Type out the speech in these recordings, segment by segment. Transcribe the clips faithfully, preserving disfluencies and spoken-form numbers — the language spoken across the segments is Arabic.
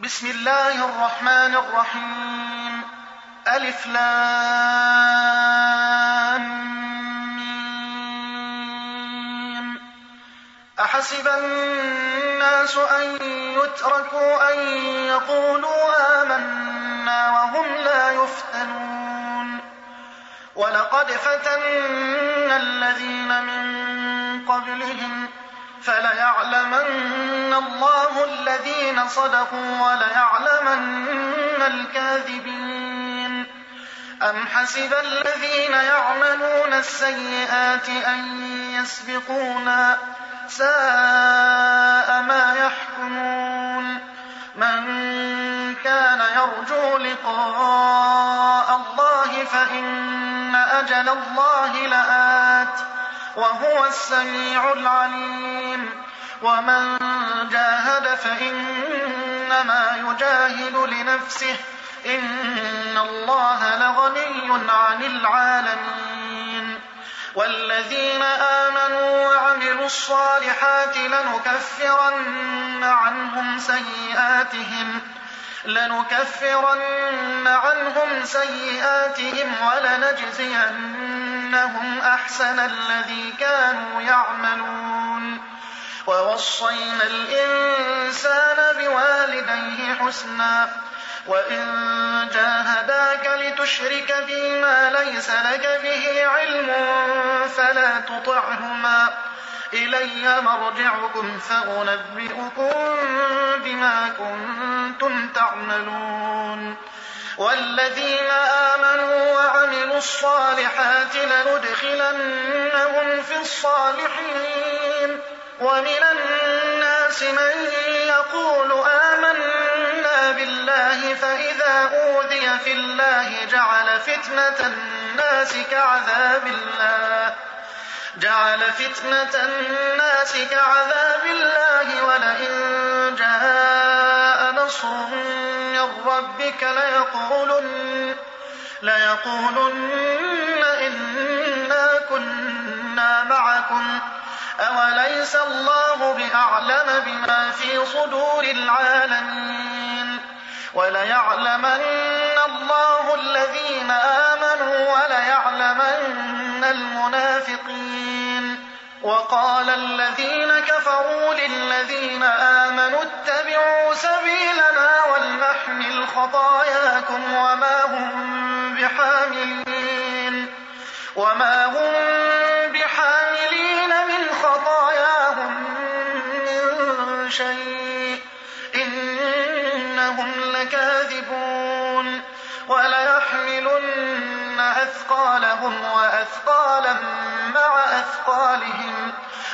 بسم الله الرحمن الرحيم. ألف لام ميم. أحسب الناس أن يتركوا أن يقولوا آمنا وهم لا يفتنون. ولقد فتنا الذين من قبلهم فليعلمن الله الذين صدقوا وليعلمن الكاذبين. أم حسب الذين يعملون السيئات أن يسبقونا ساء ما يحكمون. من كان يرجو لقاء الله فإن أجل الله لآت وهو السميع العليم. ومن جاهد فإنما يجاهد لنفسه إن الله لغني عن العالمين. والذين آمنوا وعملوا الصالحات لنكفرن عنهم سيئاتهم لنكفرن عنهم سيئاتهم ولنجزينهم أحسن الذي كانوا يعملون. ووصينا الإنسان بوالديه حسنا وإن جاهداك لتشرك بما ليس لك به علم فلا تطعهما إلي مرجعكم فأنبئكم بما كنتم تعملون. والذين آمنوا وعملوا الصالحات لندخلنهم في الصالحين. ومن الناس من يقول آمنا بالله فإذا أوذي في الله جعل فتنة الناس كعذاب الله جعل فتنة الناس كعذاب الله ولئن جاء نصر من ربك ليقولن, ليقولن إنا كنا معكم أوليس الله بأعلم بما في صدور العالمين. وليعلمن الله الذين آمنوا وليعلمن المنافقين. وقال الذين كفروا للذين آمنوا اتبعوا سبيلنا ولنحمل خطاياكم وما هم بحاملين وما هم بحاملين من خطاياهم من شيء إنهم لكاذبون. وليحملن أثقالهم وأثقالا مع أثقالهم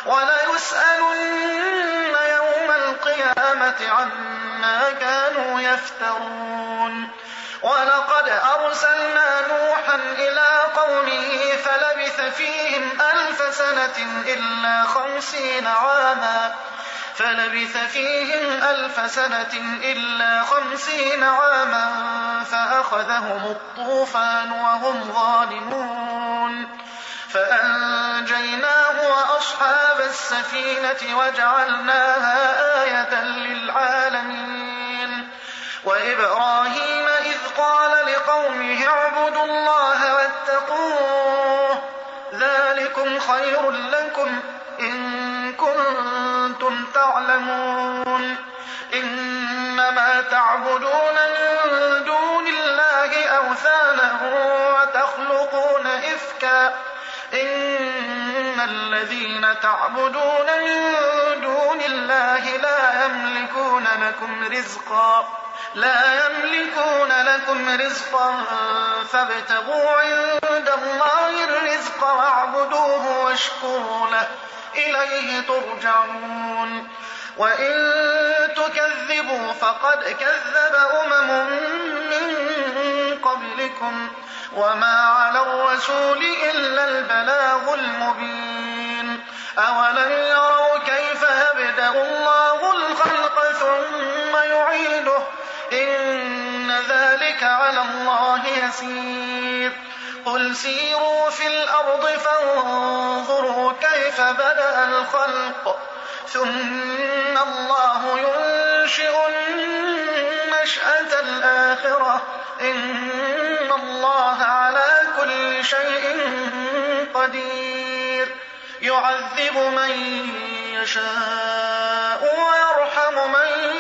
وليسألن يوم القيامة عما كانوا يفترون. ولقد أرسلنا نوحا إلى قومه فلبث فيهم ألف سنة إلا خمسين عاما فلبث فيهم ألف سنة إلا خمسين عاما فأخذهم الطوفان وهم ظالمون. فأنجيناه وأصحاب السفينة وجعلناها آية للعالمين. وإبراهيم إذ قال لقومه اعبدوا الله واتقوه ذلكم خير لكم إن كنتم تعلمون. إنما تعبدون من دون الله أوثانا وتخلقون إفكا إن الذين تعبدون من دون الله لا يملكون لكم رزقا لا يملكون لكم رزقا فابتغوا عند الله الرزق واعبدوه واشكروا له إليه ترجعون. وإن تكذبوا فقد كذب أمم من قبلكم وما على الرسول إلا البلاغ المبين. أولم يروا كيف يبدأ الله الخلق ثم يعيده إن ذلك على الله يسير. قل سيروا في الأرض فانظروا كيف بدأ الخلق ثم الله ينشئ الآخرة إن الله على كل شيء قدير يعذب من يشاء ويرحم من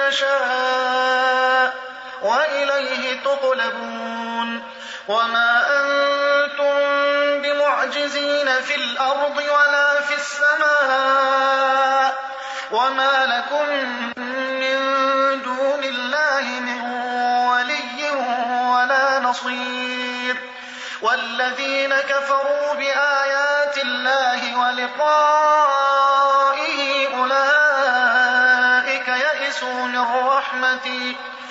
يشاء وإليه تقلبون وما أنتم بمعجزين في الأرض ولا في السماء وما لكم من دون الله من ولي ولا نصير والذين كفروا بآيات الله ولقائه أولئك يئسوا من رحمتي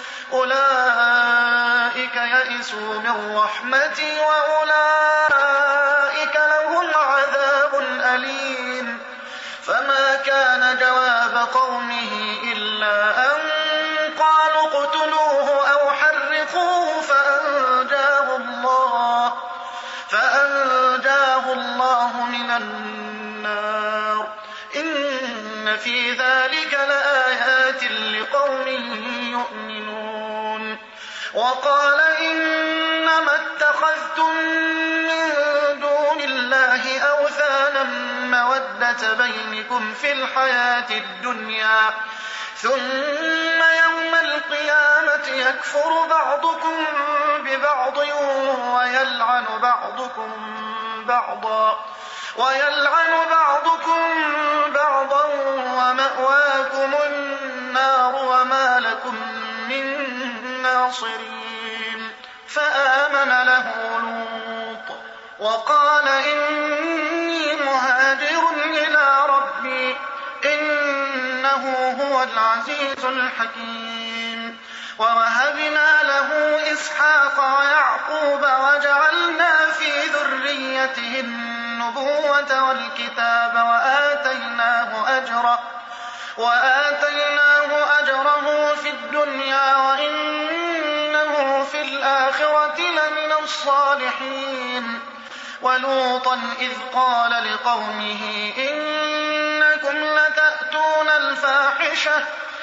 أولئك يئسوا من رحمتي وأولئك لهم عذاب أليم فما كان جواب قومه إلا أن قالوا اقتلوه أو حرقوه فأنجاه الله فأنجاه الله من النار إن في ذلك لآيات لقوم يؤمنون وقال إنما اتخذتم من دون الله أوثانا مودة بينكم في الحياة الدنيا ثم يوم القيامة يكفر بعضكم ببعض ويلعن بعضكم بعضا ويلعن بعضكم بعضا ومأواكم النار وما لكم من ناصرين فآمن له لوط وقال إني مهاجر إلى ربي إنه هو العزيز الحكيم ووهبنا له إسحاق ويعقوب وجعلنا في ذريته النبوة والكتاب وآتيناه أجره وآتيناه أجره في الدنيا وإنه في الآخرة لمن الصالحين ولوطا إذ قال لقومه إنكم لتأتون الفاحشة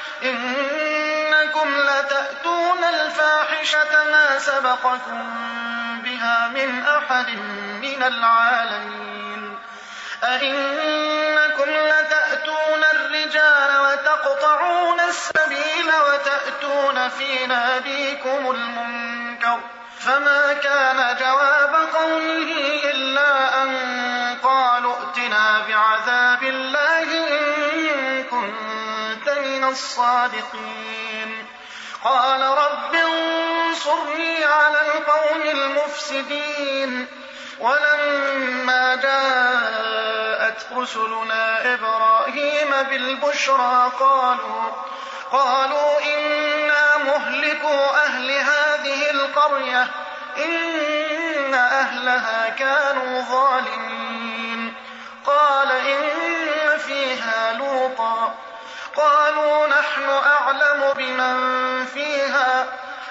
إنكم لتأتون الفاحشة ما سبقكم بها من أحد من العالمين أئنكم لتأتون الرجال وتقطعون السبيل وتأتون في ناديكم المنكر فما كان جواب قومه إلا أن قالوا ائتنا بعذاب الله إن كنت من الصادقين قال رب انصرني على القوم المفسدين ولما جاءت رسلنا إبراهيم بالبشرى قالوا قالوا إنا مهلكوا أهل هذه القرية إن أهلها كانوا ظالمين قال إن فيها لوطا قالوا نحن أعلم بمن فيها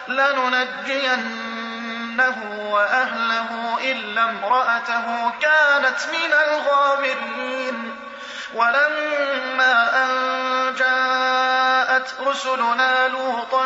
لننجينه وأهله إلا امرأته كانت من الغابرين ولما أن جاءت رسلنا لوطا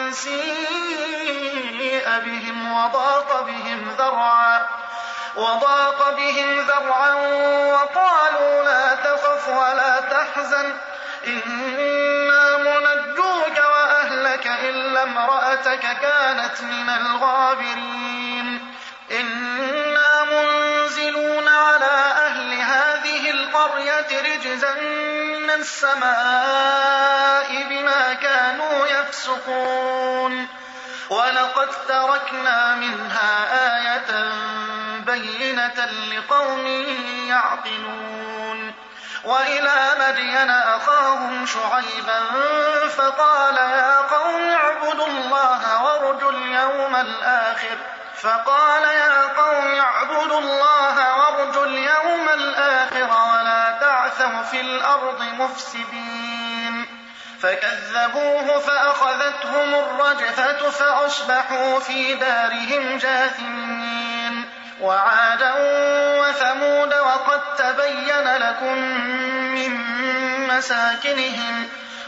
سيء بهم وضاق بهم ذرعا وضاق بهم ذرعا وقالوا لا تخف ولا تحزن إنا منجوك وأهلك إلا امرأتك كانت من الغابرين إنا منزلون على أهل هذه القرية رجزا من السماء بما كانوا يفسقون ولقد تركنا منها آية بينة لقوم يعقلون وإلى مدين أخاهم شعيبا فقال يا قوم اعبدوا الله وارجوا اليوم الآخر فقال يا قوم اعبدوا الله وارجوا اليوم الآخر ولا تعثوا في الأرض مفسدين فكذبوه فأخذتهم الرجفة فأصبحوا في دارهم جاثمين وعادا وثمود وقد تبين لكم من مساكنهم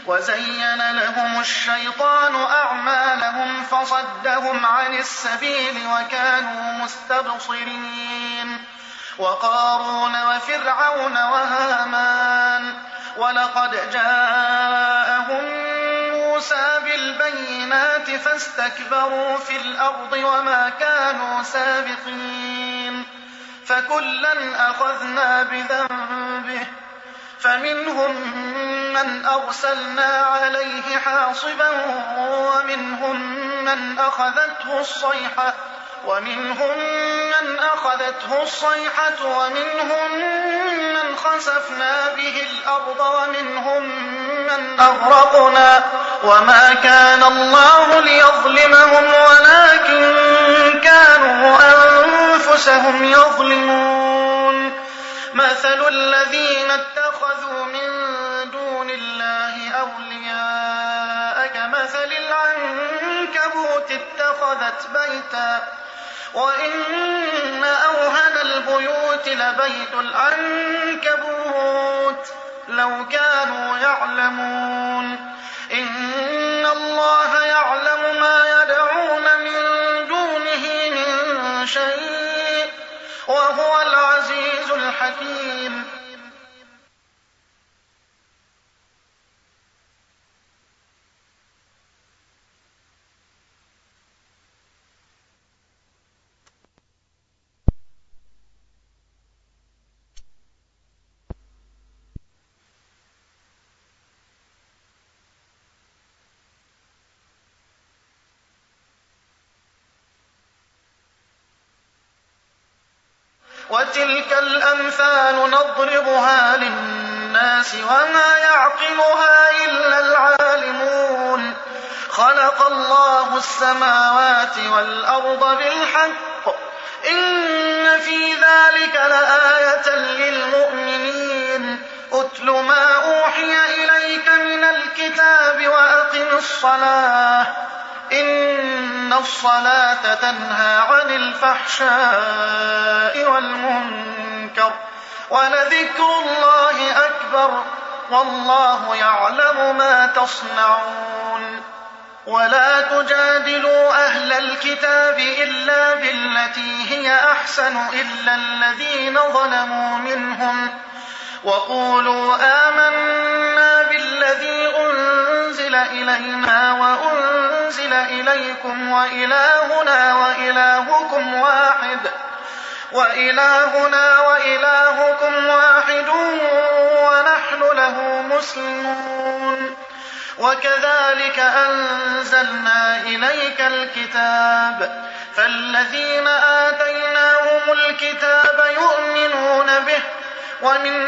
وزين لهم الشيطان أعمالهم فصدهم عن السبيل وكانوا مستبصرين وقارون وفرعون وهامان ولقد جاءهم موسى بالبينات فاستكبروا في الأرض وما كانوا سابقين فكلا أخذنا بذنبه فمنهم من أرسلنا عليه حاصبا ومنهم من أخذته الصيحة ومنهم من أخذته الصيحة ومنهم من خسفنا به الأرض ومنهم من أغرقنا وما كان الله ليظلمهم ولكن كانوا أنفسهم يظلمون مثل الذين اتخذوا من دون الله أولياء كمثل العنكبوت اتخذت بيتا وإن أوهن البيوت لبيت العنكبوت لو كانوا يعلمون إن الله يعلم ما يدعون من دونه من شيء وهو العزيز الحكيم وتلك الأمثال نضربها للناس وما يعقلها إلا العالمون خلق الله السماوات والأرض بالحق إن في ذلك لآية للمؤمنين أتل ما أوحي إليك من الكتاب وأقم الصلاة إن الصلاة تنهى عن الفحشاء والمنكر ولذكر الله أكبر والله يعلم ما تصنعون ولا تجادلوا أهل الكتاب إلا بالتي هي أحسن إلا الذين ظلموا منهم وقولوا آمنا بالذي أنزل إلينا وأنزل إليكم وإلهنا وإلهكم واحد وإلهنا وإلهكم واحد ونحن له مسلمون وكذلك أنزلنا إليك الكتاب فالذين آتيناهم الكتاب يؤمنون به ومن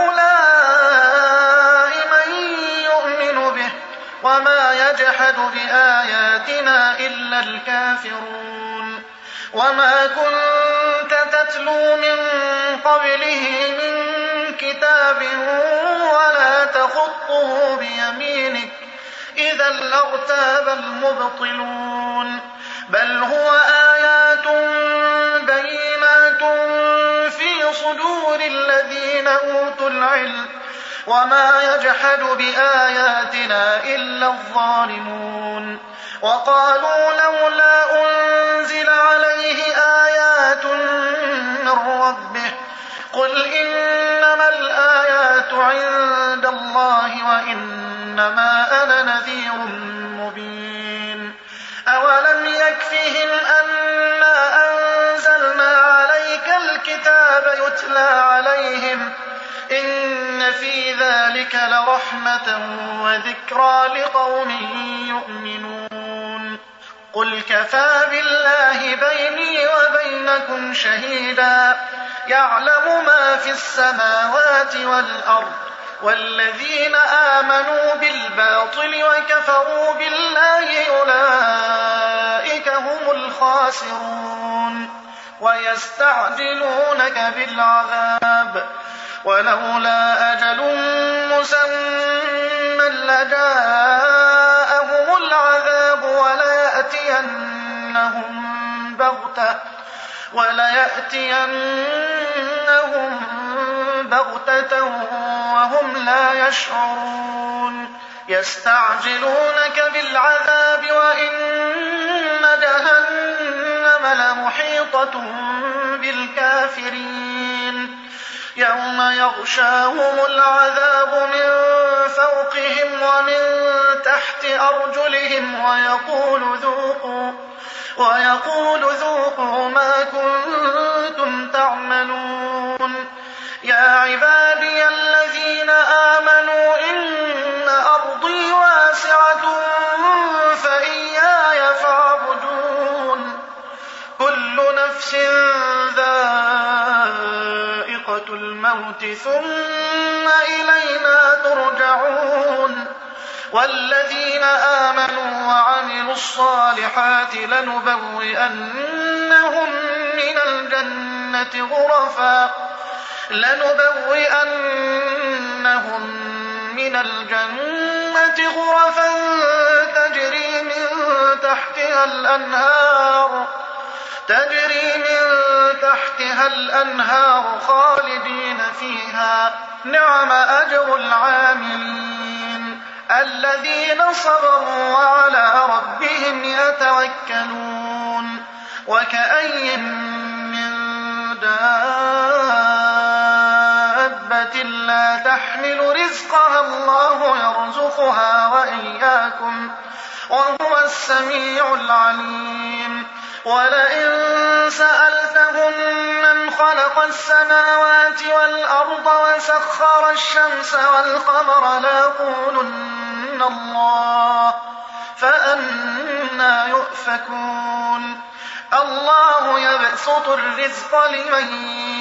هؤلاء من يؤمن به وما يجحد بآياتنا إلا الكافرون وما كنت تتلو من قبله من كتاب ولا تخطه بيمينك إذا لارتاب المبطلون بل هو آيات بينات في صدور الذين أوتوا العلم وما يجحد بآياتنا إلا الظالمون وقالوا لولا أنزل عليه آيات من ربه قل إنما الآيات عند الله وإنما أنا نذير مبين أولم يكفهم أنا أنزلنا عليك الكتاب يتلى عليهم إن في ذلك لرحمة وذكرى لقوم يؤمنون قل كفى بالله بيني وبينكم شهيدا يعلم ما في السماوات والأرض والذين آمنوا بالباطل وكفروا بالله أولئك هم الخاسرون ويستعجلونك بالعذاب ولولا أجل مسمى لجاءهم العذاب وليأتينهم بغتة وليأتينهم بغتة وهم لا يشعرون يستعجلونك بالعذاب وإن جهنم لمحيطة بالكافرين يوم يغشاهم العذاب من فوقهم ومن تحت أرجلهم ويقول ذوقوا, ويقول ذوقوا ما كنتم تعملون. يا عبادي الذين آمنوا إن أرضي واسعة فإياي فاعبدون. كل نفس ذائقة الموت ثم إلينا ترجعون. والذين آمنوا وعملوا الصالحات لنبوئنهم من الجنة غرفا لنبوئنهم من الجنة غرفا تجري من تحتها الأنهار تجري من تحتها الأنهار خالدين فيها نعم أجر العاملين الذين صبروا وعلى ربهم يتوكلون. وكأي من دابة لا تحمل رزقها الله يرزقها وإياكم وهو السميع العليم. ولئن سألتهم من خلق السماوات والأرض وسخر الشمس والقمر ليقولن الله فأنى يؤفكون. الله يبسط الرزق لمن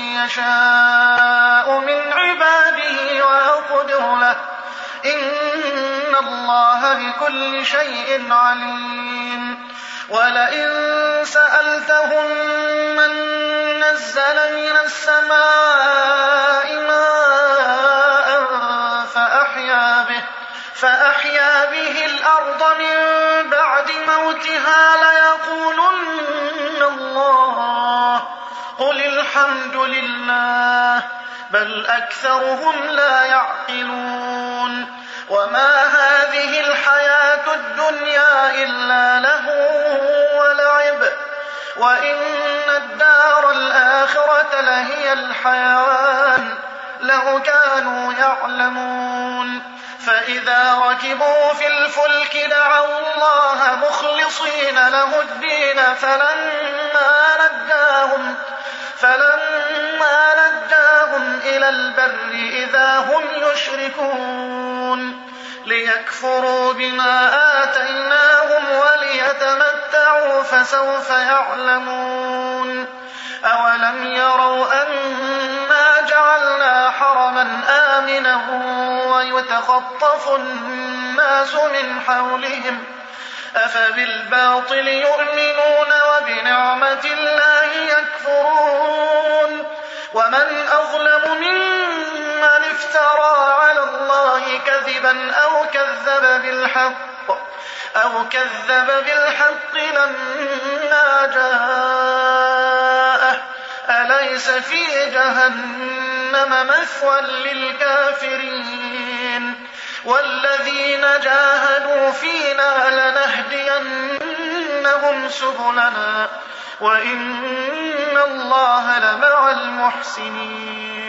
يشاء من عباده ويقدر له إن الله بكل شيء عليم. ولئن سألتهم من نزل من السماء ماء فأحيا به, فأحيا به الأرض من بعد موتها ليقولن الله قل الحمد لله بل أكثرهم لا يعقلون. وما هذه الحياة الدنيا إلا لهو ولعب وإن الدار الآخرة لهي الحيوان لو كانوا يعلمون. فإذا ركبوا في الفلك دعوا الله مخلصين له الدين فلما نجاهم, فلما نجاهم إلى البر إذا هم يشركون ليكفروا بما آتيناهم وليتمتعوا فسوف يعلمون. أولم يروا أنا جعلنا حرما آمنا ويتخطف الناس من حولهم أفبالباطل يؤمنون وبنعمة الله يكفرون. ومن أظلم ممن افترى على الله كذبا أو كذب بالحق أو كذب بالحق لما جاءه أليس في جهنم مثوى للكافرين. والذين جاهدوا فينا لنهدينهم سبلنا وإن الله لمع المحسنين.